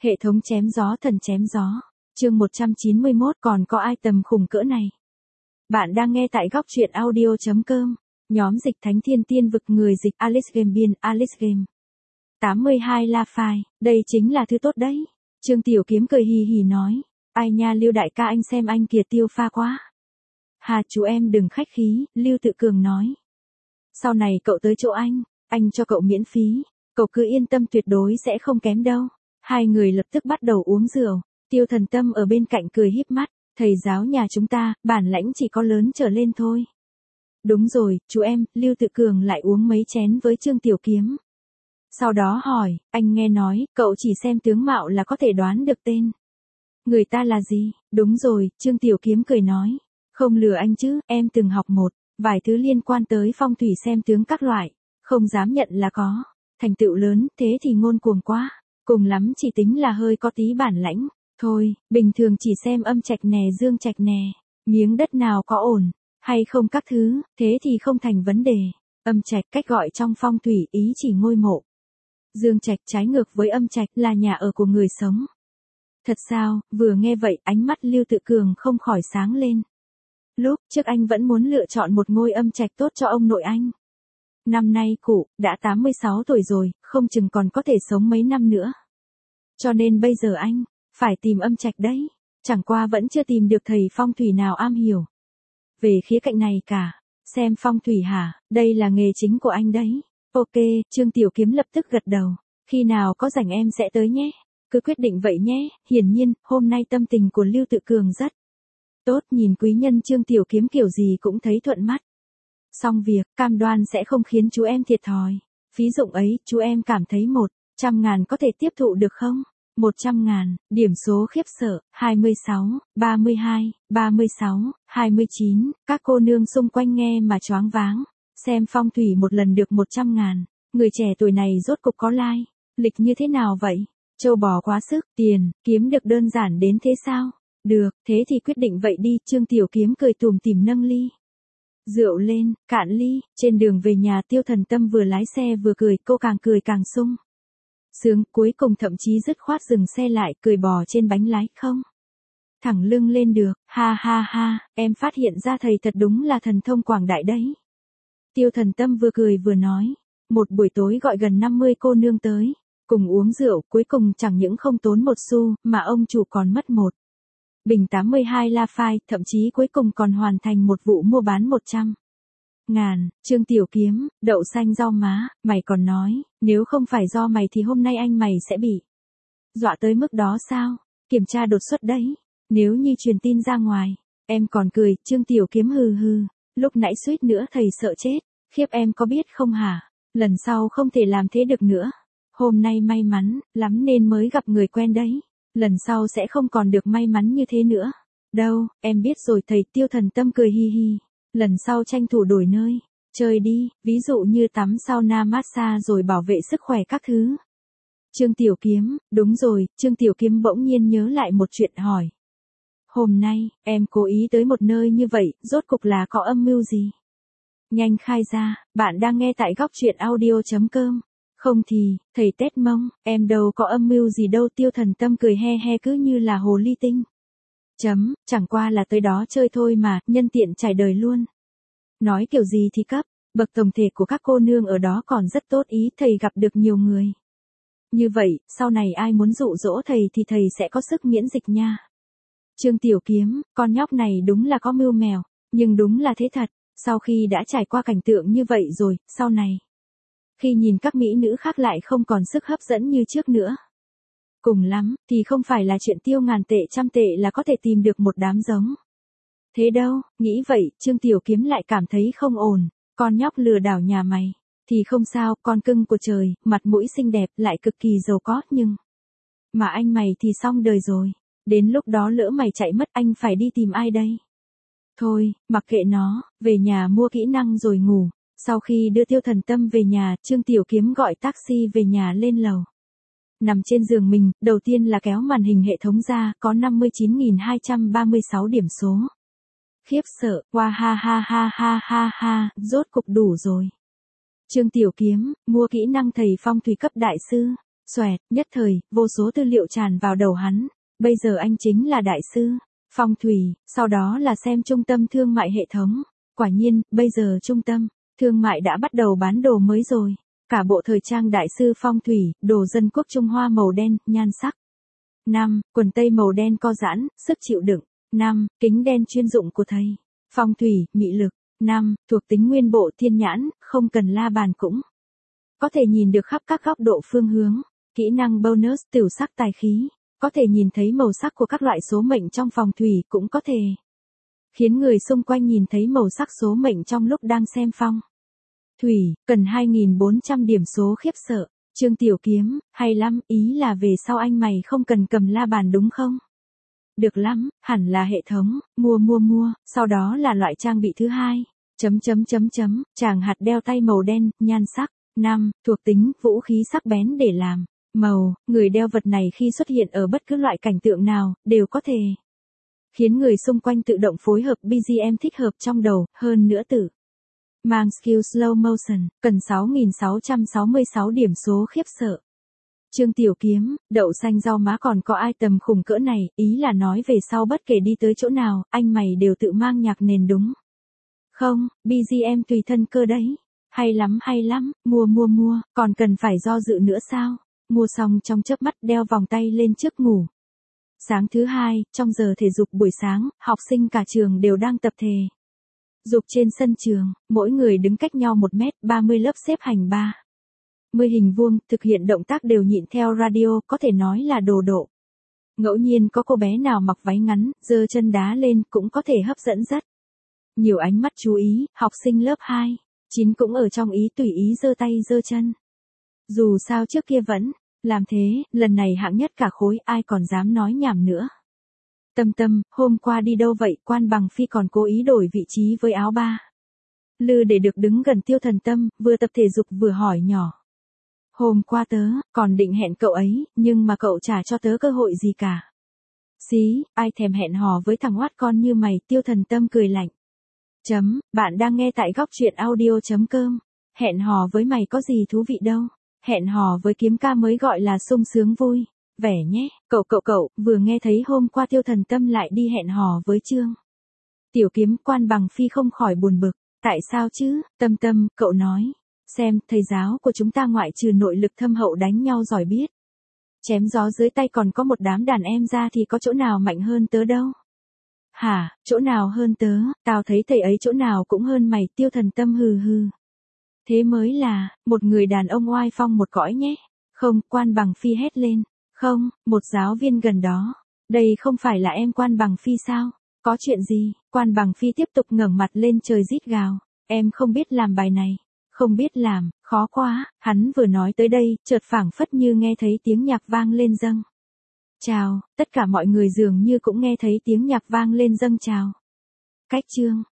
Hệ thống chém gió thần chém gió. Chương 191 còn có ai tầm khủng cỡ này? Bạn đang nghe tại góc truyện audio.com. Nhóm dịch thánh thiên tiên vực người dịch Alice Game biên Alice Game. 82 La Phai, đây chính là thứ tốt đấy. Trương Tiểu Kiếm cười hì hì nói. Ai nha Lưu đại ca anh xem anh kìa tiêu pha quá. Hà chú em đừng khách khí, Lưu Tự Cường nói. Sau này cậu tới chỗ anh cho cậu miễn phí. Cậu cứ yên tâm tuyệt đối sẽ không kém đâu. Hai người lập tức bắt đầu uống rượu. Tiêu Thần Tâm ở bên cạnh cười híp mắt. Thầy giáo nhà chúng ta, bản lãnh chỉ có lớn trở lên thôi. Đúng rồi, chú em, Lưu Tự Cường lại uống mấy chén với Trương Tiểu Kiếm. Sau đó hỏi, anh nghe nói, cậu chỉ xem tướng mạo là có thể đoán được tên. Người ta là gì? Đúng rồi, Trương Tiểu Kiếm cười nói. Không lừa anh chứ, em từng học một vài thứ liên quan tới phong thủy xem tướng các loại. Không dám nhận là có thành tựu lớn, thế thì ngôn cuồng quá. Cùng lắm chỉ tính là hơi có tí bản lãnh. Thôi, bình thường chỉ xem âm trạch nè dương trạch nè. Miếng đất nào có ổn, hay không các thứ, thế thì không thành vấn đề. Âm trạch cách gọi trong phong thủy ý chỉ ngôi mộ. Dương trạch trái ngược với âm trạch là nhà ở của người sống. Thật sao, vừa nghe vậy ánh mắt Lưu Tự Cường không khỏi sáng lên. Lúc trước anh vẫn muốn lựa chọn một ngôi âm trạch tốt cho ông nội anh. Năm nay cụ, đã 86 tuổi rồi, không chừng còn có thể sống mấy năm nữa. Cho nên bây giờ anh, phải tìm âm trạch đấy. Chẳng qua vẫn chưa tìm được thầy phong thủy nào am hiểu về khía cạnh này cả. Xem phong thủy hả, đây là nghề chính của anh đấy. Ok, Trương Tiểu Kiếm lập tức gật đầu. Khi nào có rảnh em sẽ tới nhé. Cứ quyết định vậy nhé. Hiển nhiên, hôm nay tâm tình của Lưu Tự Cường rất tốt, nhìn quý nhân Trương Tiểu Kiếm kiểu gì cũng thấy thuận mắt. Xong việc, cam đoan sẽ không khiến chú em thiệt thòi. Phí dụng ấy, chú em cảm thấy 100.000 có thể tiếp thụ được không? 100.000, điểm số khiếp sợ, 26, 32, 36, 29, các cô nương xung quanh nghe mà choáng váng. Xem phong thủy một lần được 100.000, người trẻ tuổi này rốt cục có lai, lịch như thế nào vậy? Châu bò quá sức, tiền, kiếm được đơn giản đến thế sao? Được, thế thì quyết định vậy đi, Trương Tiểu Kiếm cười tủm tỉm nâng ly rượu lên, cạn ly. Trên đường về nhà Tiêu Thần Tâm vừa lái xe vừa cười, cô càng cười càng sung sướng, cuối cùng thậm chí dứt khoát dừng xe lại, cười bò trên bánh lái không thẳng lưng lên được. Ha ha ha, em phát hiện ra thầy thật đúng là thần thông quảng đại đấy. Tiêu Thần Tâm vừa cười vừa nói. Một buổi tối gọi gần 50 cô nương tới, cùng uống rượu, cuối cùng chẳng những không tốn một xu, mà ông chủ còn mất một bình 82 La Phai, thậm chí cuối cùng còn hoàn thành một vụ mua bán 100.000. Trương Tiểu Kiếm, đậu xanh rau má, mày còn nói, nếu không phải do mày thì hôm nay anh mày sẽ bị dọa tới mức đó sao? Kiểm tra đột xuất đấy. Nếu như truyền tin ra ngoài, em còn cười. Trương Tiểu Kiếm hừ hừ, lúc nãy suýt nữa thầy sợ chết. Khiếp em có biết không hả? Lần sau không thể làm thế được nữa. Hôm nay may mắn lắm nên mới gặp người quen đấy. Lần sau sẽ không còn được may mắn như thế nữa. Đâu, em biết rồi thầy. Tiêu Thần Tâm cười hi hi. Lần sau tranh thủ đổi nơi chơi đi, ví dụ như tắm sauna massage rồi bảo vệ sức khỏe các thứ. Trương Tiểu Kiếm, đúng rồi. Trương Tiểu Kiếm bỗng nhiên nhớ lại một chuyện hỏi. Hôm nay, em cố ý tới một nơi như vậy, rốt cục là có âm mưu gì? Nhanh khai ra, bạn đang nghe tại góc truyện audio.com. Không thì, thầy tét mông, em đâu có âm mưu gì đâu. Tiêu Thần Tâm cười he he cứ như là hồ ly tinh. Chẳng qua là tới đó chơi thôi mà, nhân tiện trải đời luôn. Nói kiểu gì thì cấp, bậc tổng thể của các cô nương ở đó còn rất tốt ý, thầy gặp được nhiều người như vậy, sau này ai muốn dụ dỗ thầy thì thầy sẽ có sức miễn dịch nha. Trương Tiểu Kiếm, con nhóc này đúng là có mưu mèo, nhưng đúng là thế thật. Sau khi đã trải qua cảnh tượng như vậy rồi, sau này, khi nhìn các mỹ nữ khác lại không còn sức hấp dẫn như trước nữa. Cùng lắm, thì không phải là chuyện tiêu ngàn tệ trăm tệ là có thể tìm được một đám giống thế đâu. Nghĩ vậy, Trương Tiểu Kiếm lại cảm thấy không ổn. Con nhóc lừa đảo nhà mày thì không sao, con cưng của trời, mặt mũi xinh đẹp, lại cực kỳ giàu có, nhưng mà anh mày thì xong đời rồi. Đến lúc đó lỡ mày chạy mất, anh phải đi tìm ai đây? Thôi, mặc kệ nó, về nhà mua kỹ năng rồi ngủ. Sau khi đưa Tiêu Thần Tâm về nhà, Trương Tiểu Kiếm gọi taxi về nhà lên lầu. Nằm trên giường mình, đầu tiên là kéo màn hình hệ thống ra, có 59.236 điểm số. Khiếp sợ, wow ha ha ha ha ha ha, rốt cục đủ rồi. Trương Tiểu Kiếm, mua kỹ năng thầy phong thủy cấp đại sư. Xoẹt, nhất thời, vô số tư liệu tràn vào đầu hắn. Bây giờ anh chính là đại sư phong thủy, sau đó là xem trung tâm thương mại hệ thống. Quả nhiên, bây giờ trung tâm thương mại đã bắt đầu bán đồ mới rồi. Cả bộ thời trang đại sư phong thủy, đồ dân quốc Trung Hoa màu đen, nhan sắc. 5. Quần tây màu đen co giãn, sức chịu đựng. 5. Kính đen chuyên dụng của thầy. Phong thủy, mị lực. 5. Thuộc tính nguyên bộ thiên nhãn, không cần la bàn cũng có thể nhìn được khắp các góc độ phương hướng. Kỹ năng bonus tửu sắc tài khí. Có thể nhìn thấy màu sắc của các loại số mệnh trong phong thủy cũng có thể khiến người xung quanh nhìn thấy màu sắc số mệnh trong lúc đang xem phong thủy, cần 2.400 điểm số khiếp sợ. Trương Tiểu Kiếm, hay lắm, ý là về sau anh mày không cần cầm la bàn đúng không? Được lắm, hẳn là hệ thống, mua, sau đó là loại trang bị thứ hai. Chàng hạt đeo tay màu đen, nhan sắc. 5. Thuộc tính, vũ khí sắc bén để làm màu, người đeo vật này khi xuất hiện ở bất cứ loại cảnh tượng nào, đều có thể khiến người xung quanh tự động phối hợp BGM thích hợp trong đầu, hơn nữa tự mang skill slow motion, cần 6.666 điểm số khiếp sợ. Trương Tiểu Kiếm, đậu xanh rau má còn có item khủng cỡ này, ý là nói về sau bất kể đi tới chỗ nào, anh mày đều tự mang nhạc nền đúng không? BGM tùy thân cơ đấy. Hay lắm, mua, còn cần phải do dự nữa sao? Mua xong trong chớp mắt đeo vòng tay lên trước ngủ. Sáng thứ hai, trong giờ thể dục buổi sáng, học sinh cả trường đều đang tập thể dục trên sân trường, mỗi người đứng cách nhau 1m30 lớp xếp hành 30 hình vuông, thực hiện động tác đều nhịn theo radio, có thể nói là đồ độ. Ngẫu nhiên có cô bé nào mặc váy ngắn, giơ chân đá lên cũng có thể hấp dẫn rất nhiều ánh mắt chú ý. Học sinh lớp 2, 9 cũng ở trong ý tùy ý giơ tay giơ chân. Dù sao trước kia vẫn làm thế, lần này hạng nhất cả khối, ai còn dám nói nhảm nữa. Tâm, hôm qua đi đâu vậy? Quan Bằng Phi còn cố ý đổi vị trí với áo ba lư để được đứng gần Tiêu Thần Tâm, vừa tập thể dục vừa hỏi nhỏ. Hôm qua tớ còn định hẹn cậu ấy, nhưng mà cậu chả cho tớ cơ hội gì cả. Xí, ai thèm hẹn hò với thằng oát con như mày? Tiêu Thần Tâm cười lạnh. Bạn đang nghe tại góc truyện audio.com. Hẹn hò với mày có gì thú vị đâu. Hẹn hò với Kiếm ca mới gọi là sung sướng vui vẻ nhé. Cậu, vừa nghe thấy hôm qua Tiêu Thần Tâm lại đi hẹn hò với Trương Tiểu Kiếm. Quan Bằng Phi không khỏi buồn bực. Tại sao chứ? Tâm, cậu nói xem, thầy giáo của chúng ta ngoại trừ nội lực thâm hậu đánh nhau giỏi biết chém gió dưới tay còn có một đám đàn em ra thì có chỗ nào mạnh hơn tớ đâu. Hả, chỗ nào hơn tớ? Tao thấy thầy ấy chỗ nào cũng hơn mày. Tiêu Thần Tâm hừ. Thế mới là một người đàn ông oai phong một cõi nhé. Không, Quan Bằng Phi hét lên. Không, một giáo viên gần đó. Đây không phải là em Quan Bằng Phi sao? Có chuyện gì? Quan Bằng Phi tiếp tục ngẩng mặt lên trời rít gào. Em không biết làm bài này. Không biết làm, khó quá. Hắn vừa nói tới đây, chợt phảng phất như nghe thấy tiếng nhạc vang lên dâng chào. Tất cả mọi người dường như cũng nghe thấy tiếng nhạc vang lên dâng chào. Cách chương